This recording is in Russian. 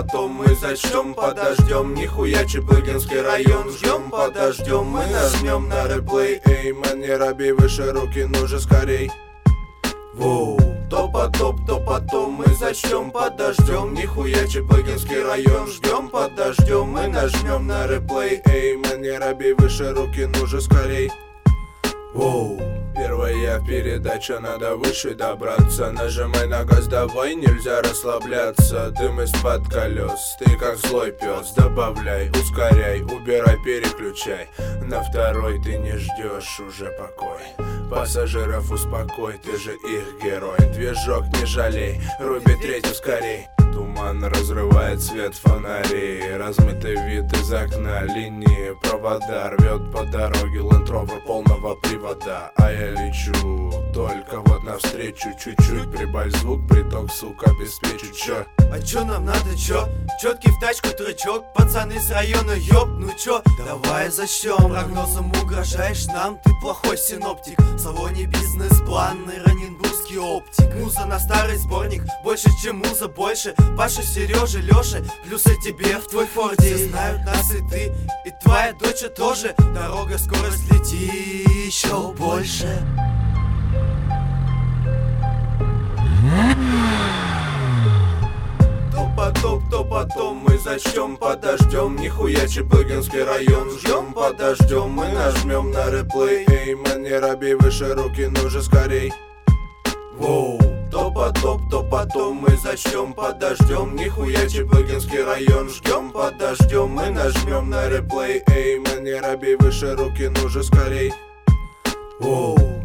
потом мы зачтем, подождем. Нихуя Чебыгинский район, ждем, подождем. Мы нажмем на реплей. Эй, мэн, не роби выше руки, ну же скорей. Воу, то потом мы зачтем, подождем. Нихуя Чебыгинский район, ждем, подождем. Мы нажмем на реплей. Эй, мэн, не роби выше руки, ну же скорей. Воу, первая передача, надо выше добраться. Нажимай на газ, давай, нельзя расслабляться. Дым из-под колес, ты как злой пес. Добавляй, ускоряй, убирай, переключай. На второй ты не ждешь уже покой. Пассажиров успокой, ты же их герой. Движок не жалей, руби третью скорей. Туман разрывает свет фонарей. Размытый вид из окна, линии провода. Рвет по дороге Land Rover полного привода. А я лечу только вот навстречу. Чуть-чуть прибавь звук, приток, сука, обеспечу. Чё? А чё нам надо, чё? Чёткий в тачку трючок, пацаны с района, ёб, ну чё? Давай зачтём, прогнозом угрожаешь нам, ты плохой синоптик. В салоне бизнес-план, раненбургский оптик. Муза на старый сборник, больше чем муза, больше. Паша, Сережа, Лёша, плюсы тебе в твой форде. Все знают нас и ты, и твоя доча тоже. Дорога, скорость, лети еще больше. То потом мы зачтем, подождем. Нихуя Чебыгинский район, ждем, подождем. Мы нажмем на реплей. Эй, мэн, не роби выше руки, ну же скорей. Воу, то потом мы зачтем, подождем. Нихуя Чебыгинский район, ждем, подождем. Мы нажмем на реплей. Эй, мэн, не роби выше руки, ну же скорей. Воу.